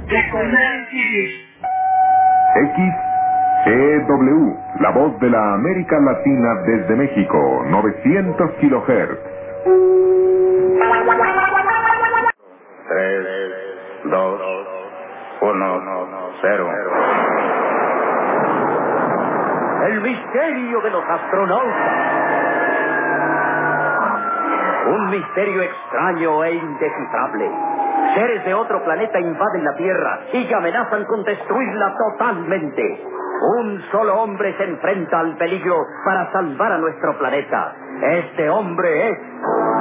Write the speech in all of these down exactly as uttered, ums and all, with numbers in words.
X E W, la voz de la América Latina desde México, novecientos kilohertz. Tres, dos, uno, cero. El misterio de los astronautas. Un misterio extraño e indescifrable. Seres de otro planeta invaden la Tierra y amenazan con destruirla totalmente. Un solo hombre se enfrenta al peligro para salvar a nuestro planeta. Este hombre es...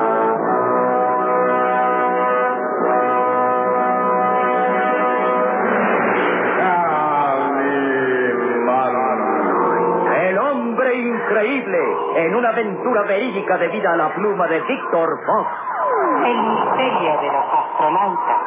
El hombre increíble, en una aventura verídica debida a la pluma de Víctor Fox. El misterio de los astronautas.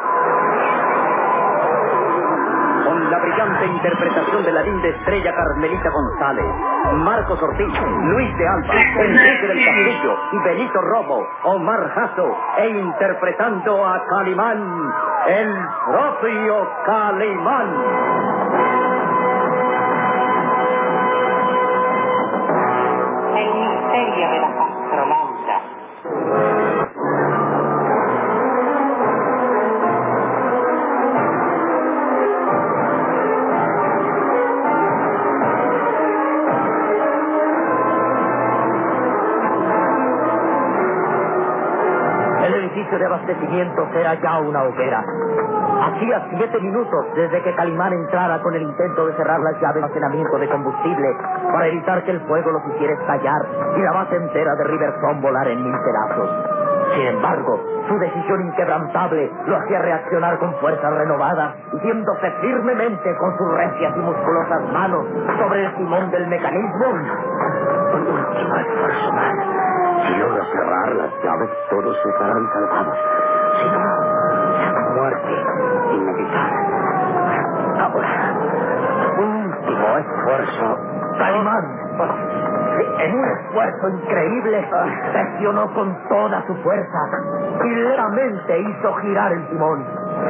Con la brillante interpretación de la linda estrella Carmelita González, Marcos Ortiz, Luis de Alba, Enrique del Castillo, Benito Romo, Omar Jasso, e interpretando a Calimán, el propio Calimán. El misterio de los astronautas. El edificio de abastecimiento era ya una hoguera. Hacía siete minutos desde que Calimán entrara con el intento de cerrar las llaves de almacenamiento de combustible para evitar que el fuego los hiciera estallar y la base entera de Riverson volara en mil pedazos. Sin embargo, su decisión inquebrantable lo hacía reaccionar con fuerzas renovadas, yéndose firmemente con sus recias y musculosas manos sobre el timón del mecanismo. Un último esfuerzo más. Si logro cerrar las llaves, todos estarán salvados. Si no, la muerte inevitable. Ahora, último esfuerzo. Calimán, en un esfuerzo increíble, presionó con toda su fuerza y lentamente hizo girar el timón.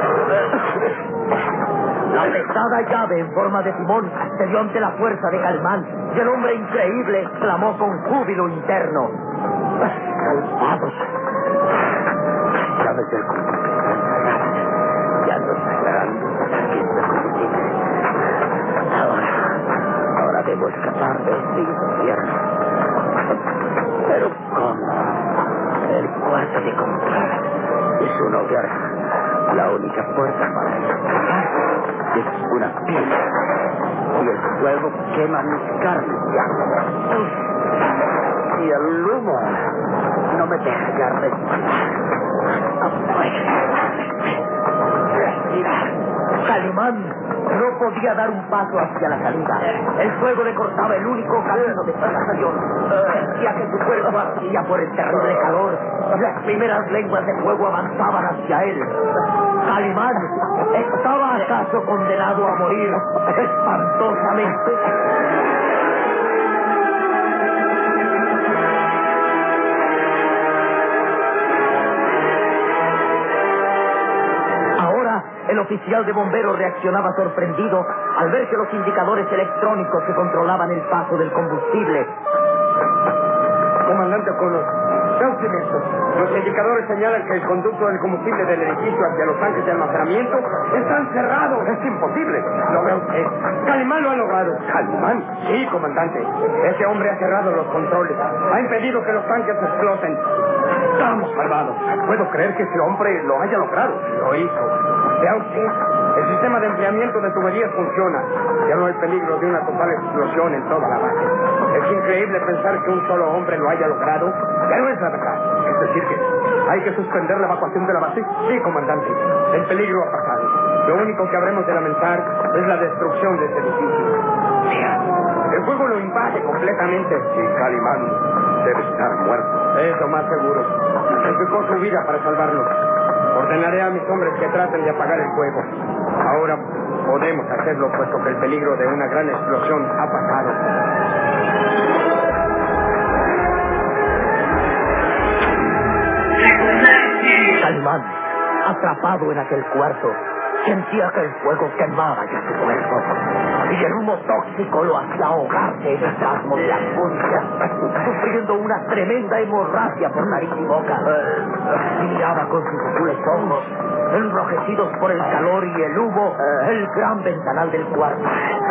La pesada llave en forma de timón cedió ante la fuerza de Calimán y el hombre increíble clamó con júbilo interno. Salvados. Las llaves del combustible cerradas. Ya no cerrarán los ataques de combustible. Ahora, ahora debo escapar de este infierno. Pero ¿cómo? El cuarto de control es una hoguera. La única puerta para escapar es una piedra. Y el fuego quema mis carnes. Y el humo no me deja ya respirar. Respirar. Calimán no podía dar un paso hacia la salida. El fuego le cortaba el único camino de salvación. Sentía que su cuerpo ardía por el terrible calor. Las primeras lenguas de fuego avanzaban hacia él. Calimán, ¿estaba acaso condenado a morir espantosamente? El oficial de bomberos reaccionaba sorprendido al ver que los indicadores electrónicos que controlaban el paso del combustible. Comandante O'Connor, vea usted esto. Los indicadores señalan que el conducto del combustible del edificio hacia los tanques de almacenamiento están cerrados. Es imposible. Lo ve usted. Calimán lo ha logrado. ¿Calimán? Sí, comandante. Ese hombre ha cerrado los controles. Ha impedido que los tanques exploten. Estamos salvados. Puedo creer que ese hombre lo haya logrado. Lo hizo. Vea usted, el sistema de enfriamiento de tuberías funciona. Ya no hay peligro de una total explosión en toda la base. Es increíble pensar que un solo hombre lo haya logrado, pero es la verdad. Es decir que hay que suspender la evacuación de la base. Sí, comandante, el peligro ha pasado. Lo único que habremos de lamentar es la destrucción de este edificio. Vea, el fuego lo invade completamente. Sí, Calimán debe estar muerto. Es lo más seguro. Sacrificó su vida para salvarnos. Ordenaré a mis hombres que traten de apagar el fuego. Ahora podemos hacerlo, puesto que el peligro de una gran explosión ha pasado. Calimán, atrapado en aquel cuarto, Sentía que el fuego quemaba ya su cuerpo y el humo tóxico lo hacía ahogarse en espasmos de angustia, sufriendo una tremenda hemorragia por nariz y boca. Y miraba con sus azules ojos, enrojecidos por el calor y el humo, el gran ventanal del cuarto.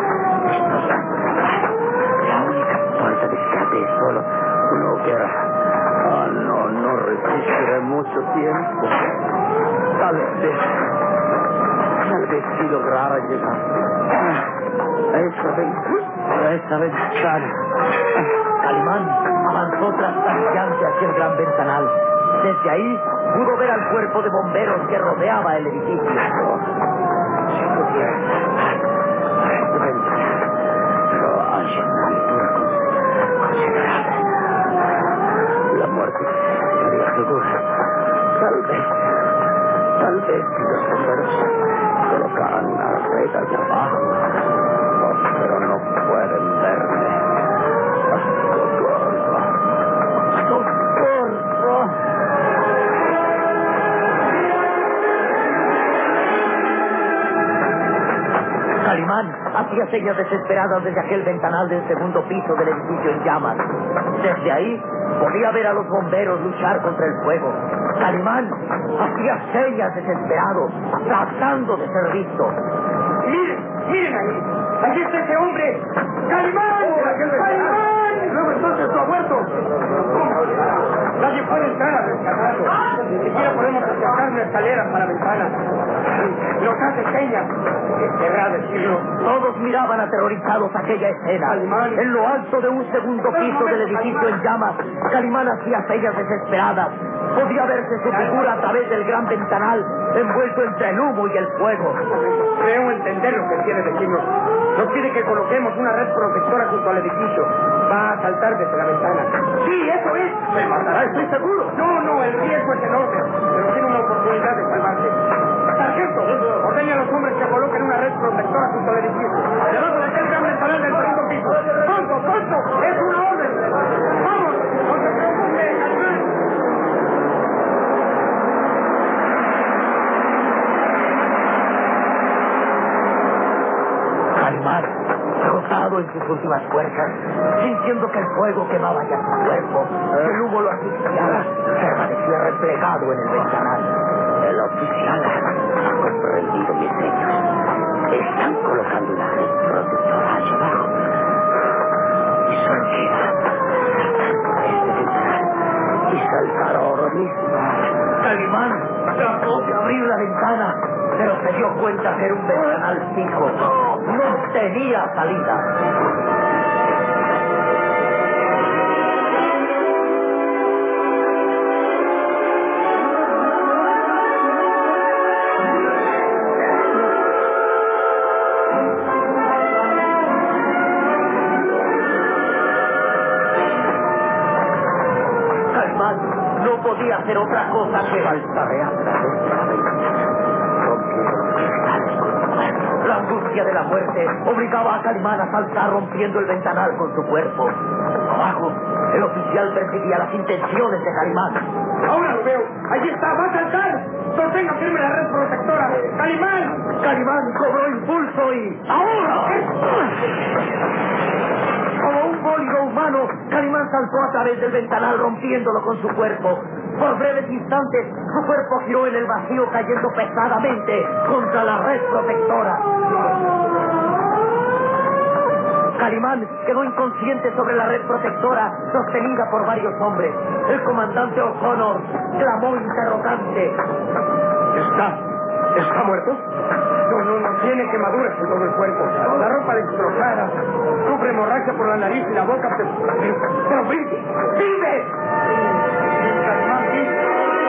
La única puerta de escape es solo una hoguera. Ah, no, no resistiré mucho tiempo. Tal vez, tal vez si lograra llegar a esa ventana, a esa ventana. Calimán avanzó trastabillante hacia el gran ventanal. Desde ahí pudo ver al cuerpo de bomberos que rodeaba el edificio. Si pudiera a esta ventana, pero a una altura considerable. La muerte sería segura. Tal vez, tal vez si los bomberos colocaran una red allá abajo. Oh, pero no pueden verme. ¡Socorro! ¡Socorro! Calimán hacía señas desesperadas desde aquel ventanal del segundo piso del edificio en llamas. Desde ahí podía ver a los bomberos luchar contra el fuego. Calimán hacía señas desesperados, tratando de ser visto. ¡Miren! ¡Miren ahí! ¡Allí está ese hombre! ¡Calimán! ¡Calimán! Luego entonces lo ha muerto. Nadie puede entrar a rescatarlo. Ni siquiera podemos acercar una escalera para la ventana. Nos hace señas. Querrá decirlo. Todos miraban aterrorizados aquella escena. Calimán. En lo alto de un segundo piso del edificio en llamas, Calimán hacía señas desesperadas. Podía verse su figura a través del gran ventanal, envuelto entre el humo y el fuego. Creo entender lo que quiere decirnos. Nos pide que coloquemos una red protectora junto al edificio. Va a saltar desde la ventana. ¡Sí, eso es! ¡Se matará, estoy seguro! No, no, el riesgo es enorme, pero tiene una oportunidad de salvarse. ¡Sargento! Ordene a los hombres que coloquen una red protectora junto al edificio. Debajo de aquel gran ventanal del segundo piso. ¡Pronto, pronto! ¡Es una orden! ¡Vamos! ¡No se preocupe, Calimán! Calimán, agotado en sus últimas fuerzas, sintiendo que el fuego quemaba ya su cuerpo, que el humo lo asfixiaba, permanecía replegado en el ventanal. El oficial ha comprendido mis señas. Están colocando una red protectora allá abajo. Y solo queda saltar por este ventanal y saltar ahora mismo. Calimán trató de abrir la ventana, pero se dio cuenta que era un ventanal fijo. No tenía salida. Calimán no podía hacer otra cosa que Saltaré a través de la ventana. Rompiendo los cristales con mi cuerpo. La angustia de la muerte obligaba a Calimán a saltar rompiendo el ventanal con su cuerpo. Abajo, el oficial percibía las intenciones de Calimán. Ahora lo veo. Allí está, va a saltar. Sostenga firme la red protectora. ¡Calimán! Calimán cobró impulso y... ¡ahora! Como un bólido humano, Calimán saltó a través del ventanal rompiéndolo con su cuerpo. Por breves instantes, su cuerpo giró en el vacío cayendo pesadamente contra la red protectora. Calimán quedó inconsciente sobre la red protectora sostenida por varios hombres. El comandante O'Connor clamó interrogante. ¿Está? ¿Está muerto? No, no, no. Tiene quemaduras en todo el cuerpo. La ropa destrozada. Sufre hemorragia por la nariz y la boca. Pero, pero vive. ¡Vive! Calimán vive.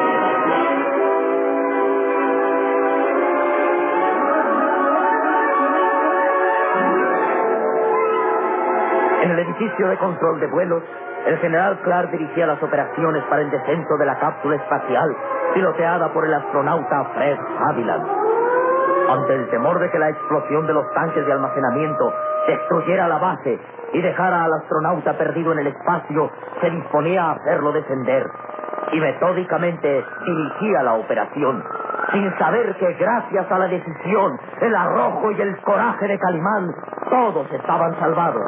En el edificio de control de vuelos, el general Clark dirigía las operaciones para el descenso de la cápsula espacial, piloteada por el astronauta Fred Haviland. Ante el temor de que la explosión de los tanques de almacenamiento destruyera la base y dejara al astronauta perdido en el espacio, se disponía a hacerlo descender y metódicamente dirigía la operación. sin saber que gracias a la decisión, el arrojo y el coraje de Calimán, todos estaban salvados.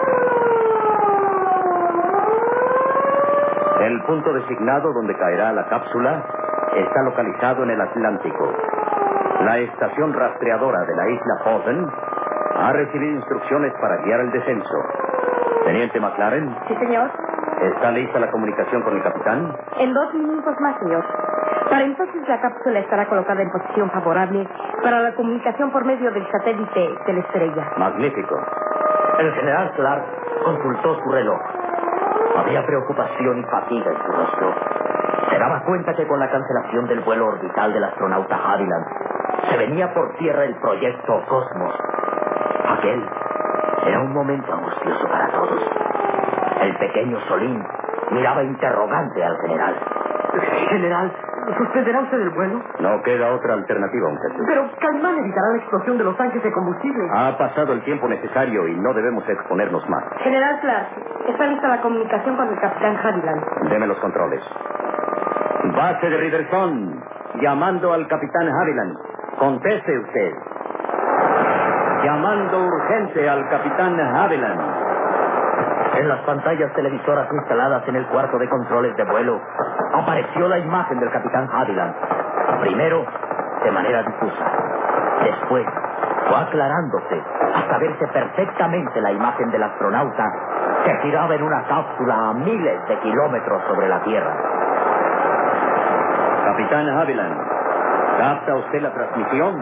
El punto designado donde caerá la cápsula está localizado en el Atlántico. La estación rastreadora de la isla Houghton ha recibido instrucciones para guiar el descenso. Teniente McLaren. Sí, señor. ¿Está lista la comunicación con el capitán? En dos minutos más, señor. Para entonces la cápsula estará colocada en posición favorable para la comunicación por medio del satélite de la estrella. Magnífico. El general Clark consultó su reloj. Había preocupación y fatiga en su rostro. Se daba cuenta que con la cancelación del vuelo orbital del astronauta Haviland se venía por tierra el proyecto Cosmos. Aquel era un momento angustioso para todos. El pequeño Solín miraba interrogante al general. General, ¿suspenderá usted el vuelo? No queda otra alternativa, muchachos. Pero Calimán evitará la explosión de los tanques de combustible. Ha pasado el tiempo necesario y no debemos exponernos más. General Clark, está lista la comunicación con el capitán Haviland. Deme los controles. Base de Riverson, llamando al capitán Haviland. Conteste usted. Llamando urgente al capitán Haviland. En las pantallas televisoras instaladas en el cuarto de controles de vuelo, apareció la imagen del capitán Haviland. Primero, de manera difusa. Después, fue aclarándose hasta verse perfectamente la imagen del astronauta que giraba en una cápsula a miles de kilómetros sobre la Tierra. Capitán Haviland, ¿capta usted la transmisión?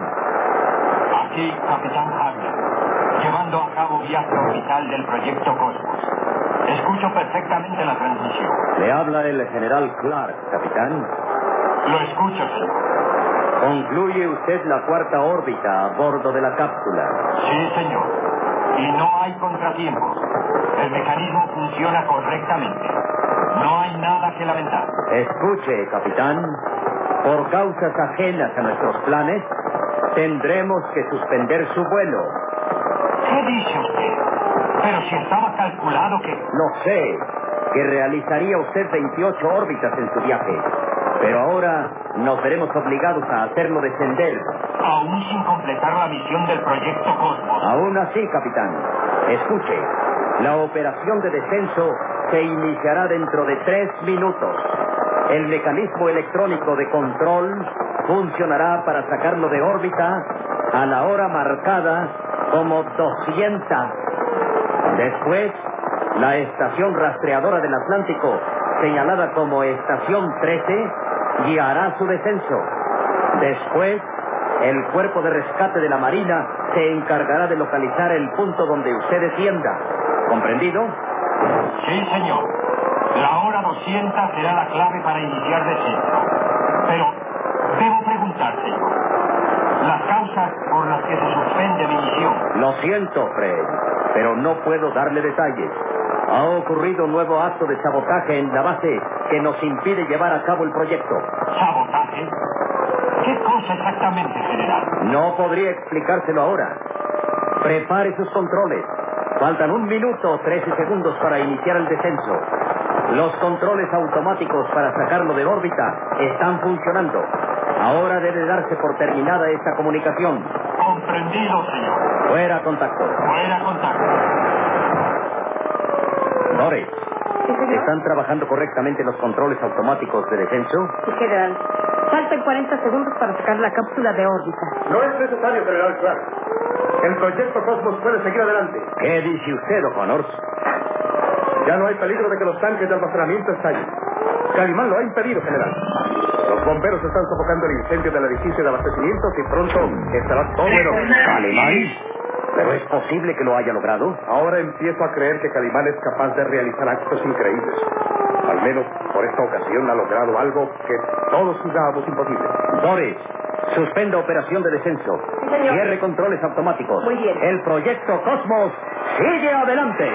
Aquí, capitán Haviland, llevando a cabo viaje orbital del proyecto Cosmos. Escucho perfectamente la transmisión. Le habla el general Clark, capitán. Lo escucho, señor. Concluye usted la cuarta órbita a bordo de la cápsula. Sí, señor. Y no hay contratiempos. El mecanismo funciona correctamente. No hay nada que lamentar. Escuche, capitán. Por causas ajenas a nuestros planes, tendremos que suspender su vuelo. ¿Qué dice usted? Pero si estaba calculado que... Lo sé, que realizaría usted veintiocho órbitas en su viaje. Pero ahora nos veremos obligados a hacerlo descender. Aún sin completar la misión del proyecto Cosmos. Aún así, capitán. Escuche, la operación de descenso se iniciará dentro de tres minutos. El mecanismo electrónico de control funcionará para sacarlo de órbita a la hora marcada como doscientos. Después, la estación rastreadora del Atlántico, señalada como estación trece, guiará su descenso. Después, el cuerpo de rescate de la Marina se encargará de localizar el punto donde usted descienda. ¿Comprendido? Sí, señor. La hora doscientos será la clave para iniciar descenso. Pero debo preguntar, señor, las causas por las que se suspende mi misión. Lo siento, Fred, pero no puedo darle detalles. Ha ocurrido un nuevo acto de sabotaje en la base que nos impide llevar a cabo el proyecto. ¿Sabotaje? ¿Qué cosa exactamente, general? No podría explicárselo ahora. Prepare sus controles. Faltan un minuto, trece segundos para iniciar el descenso. Los controles automáticos para sacarlo de órbita están funcionando. Ahora debe darse por terminada esta comunicación. Comprendido, señor. Fuera contacto. Fuera contacto. Doris, Sí, señor. ¿están trabajando correctamente los controles automáticos de descenso? Sí, general. Faltan cuarenta segundos para sacar la cápsula de órbita. No es necesario, general Clark. El proyecto Cosmos puede seguir adelante. ¿Qué dice usted, O'Connor? Ya no hay peligro de que los tanques de almacenamiento estallen. Calimán lo ha impedido, general. Los bomberos están sofocando el incendio del edificio de abastecimientos y pronto estará todo en orden. ¿Calimán? ¿Pero es posible que lo haya logrado? Ahora empiezo a creer que Calimán es capaz de realizar actos increíbles. Al menos por esta ocasión ha logrado algo que todos jugábamos imposible. Doris, suspenda operación de descenso. Sí, señor. Cierre controles automáticos. Muy bien. El proyecto Cosmos sigue adelante.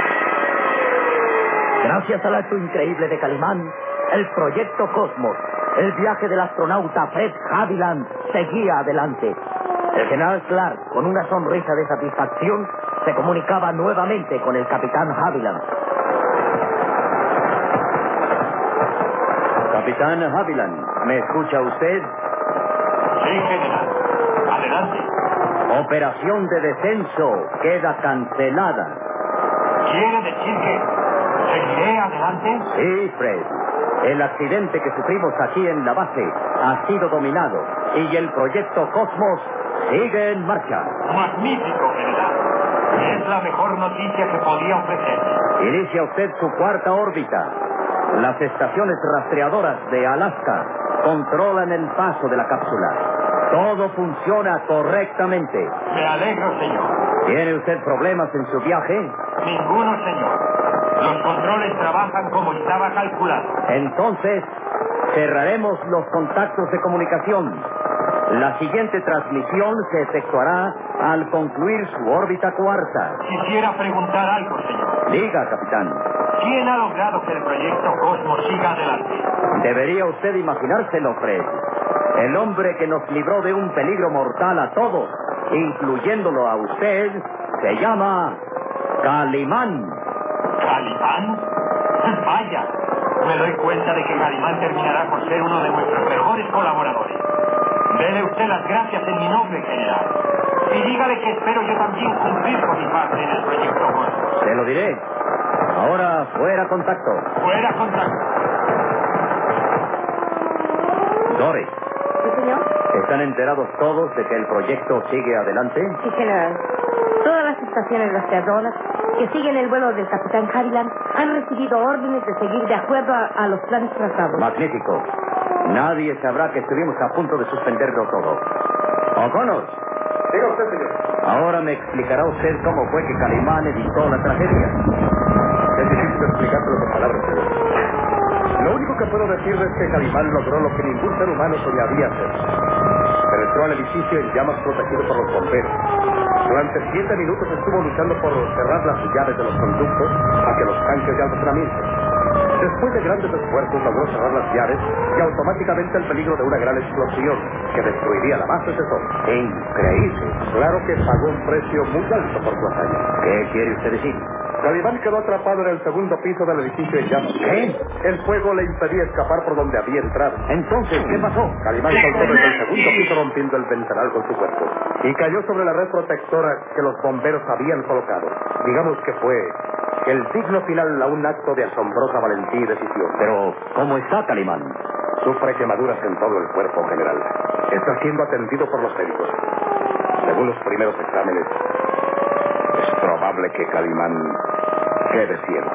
Gracias al acto increíble de Calimán, el proyecto Cosmos El viaje del astronauta Fred Haviland seguía adelante. El general Clark, con una sonrisa de satisfacción, se comunicaba nuevamente con el capitán Haviland. Capitán Haviland, ¿me escucha usted? Sí, general. Adelante. Operación de descenso queda cancelada. ¿Quiere decir que seguiré adelante? Sí, Fred. El accidente que sufrimos aquí en la base ha sido dominado y el proyecto Cosmos sigue en marcha. Magnífico, general. Es la mejor noticia que podía ofrecer. Inicia usted su cuarta órbita. Las estaciones rastreadoras de Alaska controlan el paso de la cápsula. Todo funciona correctamente. Me alegro, señor. ¿Tiene usted problemas en su viaje? Ninguno, señor. Los controles trabajan como estaba calculado. Entonces, cerraremos los contactos de comunicación. La siguiente transmisión se efectuará al concluir su órbita cuarta. Quisiera preguntar algo, señor. Diga, capitán. ¿Quién ha logrado que el proyecto Cosmos siga adelante? Debería usted imaginárselo, Fred. El hombre que nos libró de un peligro mortal a todos, incluyéndolo a usted, se llama Calimán. ¿Calimán? Vaya, me doy cuenta de que Calimán terminará por ser uno de nuestros mejores colaboradores. Dele usted las gracias en mi nombre, general. Y dígale que espero yo también cumplir con mi parte en el proyecto Cosmos. Se lo diré. Ahora, fuera contacto. Fuera contacto. Doris, ¿Sí, señor? ¿están enterados todos de que el proyecto sigue adelante? Sí, general. Todas las estaciones rastreadoras que siguen el vuelo del capitán Haviland han recibido órdenes de seguir de acuerdo a, a los planes trazados. Magnífico. Nadie sabrá que estuvimos a punto de suspenderlo todo. O'Connor. Diga usted, señor. Ahora me explicará usted cómo fue que Calimán evitó la tragedia. Es difícil explicártelo con palabras, señor. Lo único que puedo decirle es que Calimán logró lo que ningún ser humano soñaría hacer. Penetró al edificio en llamas protegido por los bomberos. Durante siete minutos estuvo luchando por cerrar las llaves de los conductos hacia los tanques de almacenamiento. Después de grandes esfuerzos logró cerrar las llaves y automáticamente el peligro de una gran explosión que destruiría la base cesó. Increíble. Claro que pagó un precio muy alto por su hazaña. ¿Qué quiere usted decir? Calimán quedó atrapado en el segundo piso del edificio en llamas. ¿Qué? El fuego le impedía escapar por donde había entrado. Entonces, ¿qué pasó? Calimán saltó desde el segundo piso rompiendo el ventanal con su cuerpo y cayó sobre la red protectora que los bomberos habían colocado. Digamos que fue el digno final a un acto de asombrosa valentía y decisión. Pero, ¿cómo está Calimán? Sufre quemaduras en todo el cuerpo, general. Está siendo atendido por los médicos. Según los primeros exámenes, es probable que Calimán quede ciego.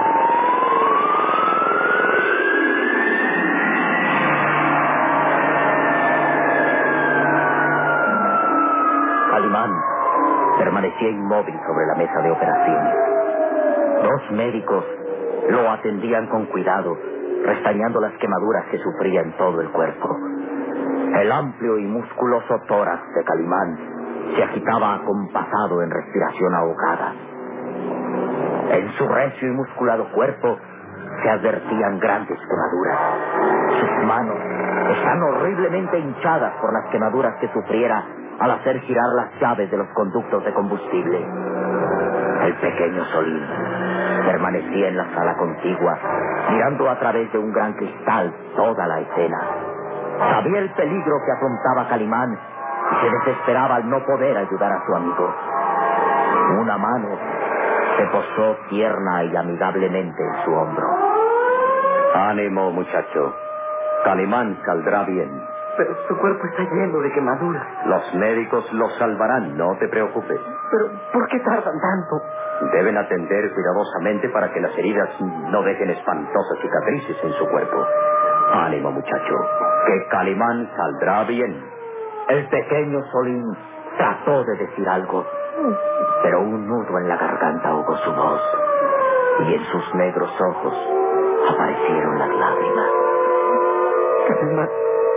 Calimán permanecía inmóvil sobre la mesa de operaciones. Dos médicos lo atendían con cuidado, restañando las quemaduras que sufría en todo el cuerpo. El amplio y musculoso tórax de Calimán se agitaba acompasado en respiración ahogada. En su recio y musculado cuerpo se advertían grandes quemaduras. Sus manos están horriblemente hinchadas por las quemaduras que sufriera al hacer girar las llaves de los conductos de combustible. El pequeño Solín permanecía en la sala contigua, mirando a través de un gran cristal toda la escena. Sabía el peligro que afrontaba Calimán y se desesperaba al no poder ayudar a su amigo. Una mano se posó tierna y amigablemente en su hombro. Ánimo, muchacho. Calimán saldrá bien. Pero su cuerpo está lleno de quemaduras. Los médicos lo salvarán, no te preocupes. ¿Pero por qué tardan tanto? Deben atender cuidadosamente para que las heridas no dejen espantosas cicatrices en su cuerpo. Ánimo, muchacho, que Calimán saldrá bien. El pequeño Solín trató de decir algo, pero un nudo en la garganta ahogó su voz, y en sus negros ojos aparecieron las lágrimas. Calimán.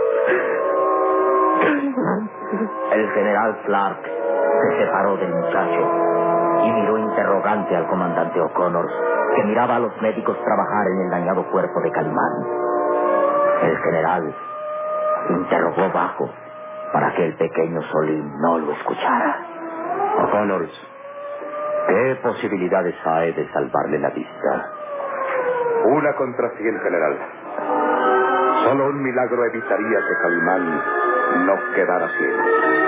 Calimán. El general Clark se separó del muchacho y miró interrogante al comandante O'Connor, que miraba a los médicos trabajar en el dañado cuerpo de Calimán. El general interrogó bajo para que el pequeño Solín no lo escuchara. O'Connor, ¿qué posibilidades hay de salvarle la vista? Una contra cien, general. Solo un milagro evitaría que Calimán no quedara ciego.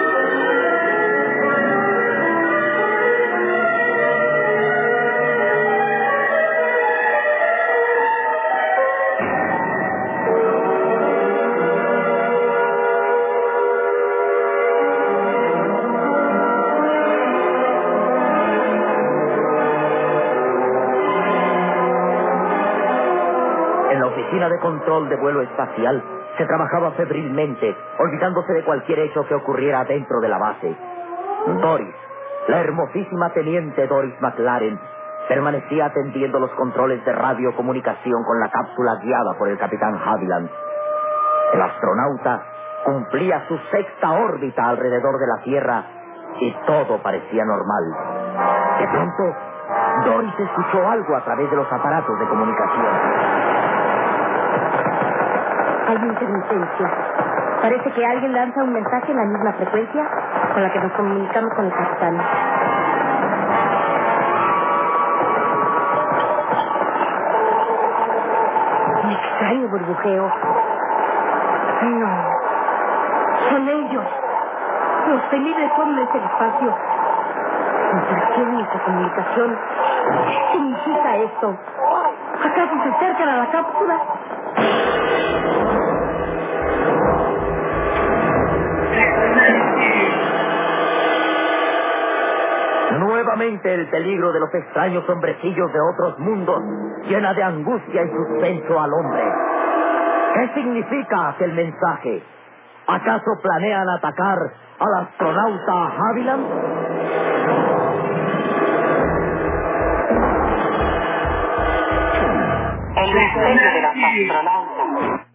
En la oficina de control de vuelo espacial se trabajaba febrilmente, olvidándose de cualquier hecho que ocurriera dentro de la base. Doris, la hermosísima teniente Doris McLaren, permanecía atendiendo los controles de radiocomunicación con la cápsula guiada por el capitán Haviland. El astronauta cumplía su sexta órbita alrededor de la Tierra y todo parecía normal. De pronto, Doris escuchó algo a través de los aparatos de comunicación. Hay intermitencia. Parece que alguien lanza un mensaje en la misma frecuencia con la que nos comunicamos con el capitán. Un extraño burbujeo. No. Son ellos. Los temibles hombres del espacio. Interfieren nuestra comunicación. ¿Qué significa esto? ¿Acaso se acercan a la cápsula? Nuevamente el peligro de los extraños hombrecillos de otros mundos llena de angustia y suspenso al hombre. ¿Qué significa aquel mensaje? ¿Acaso planean atacar al astronauta Haviland? El misterio de los astronautas.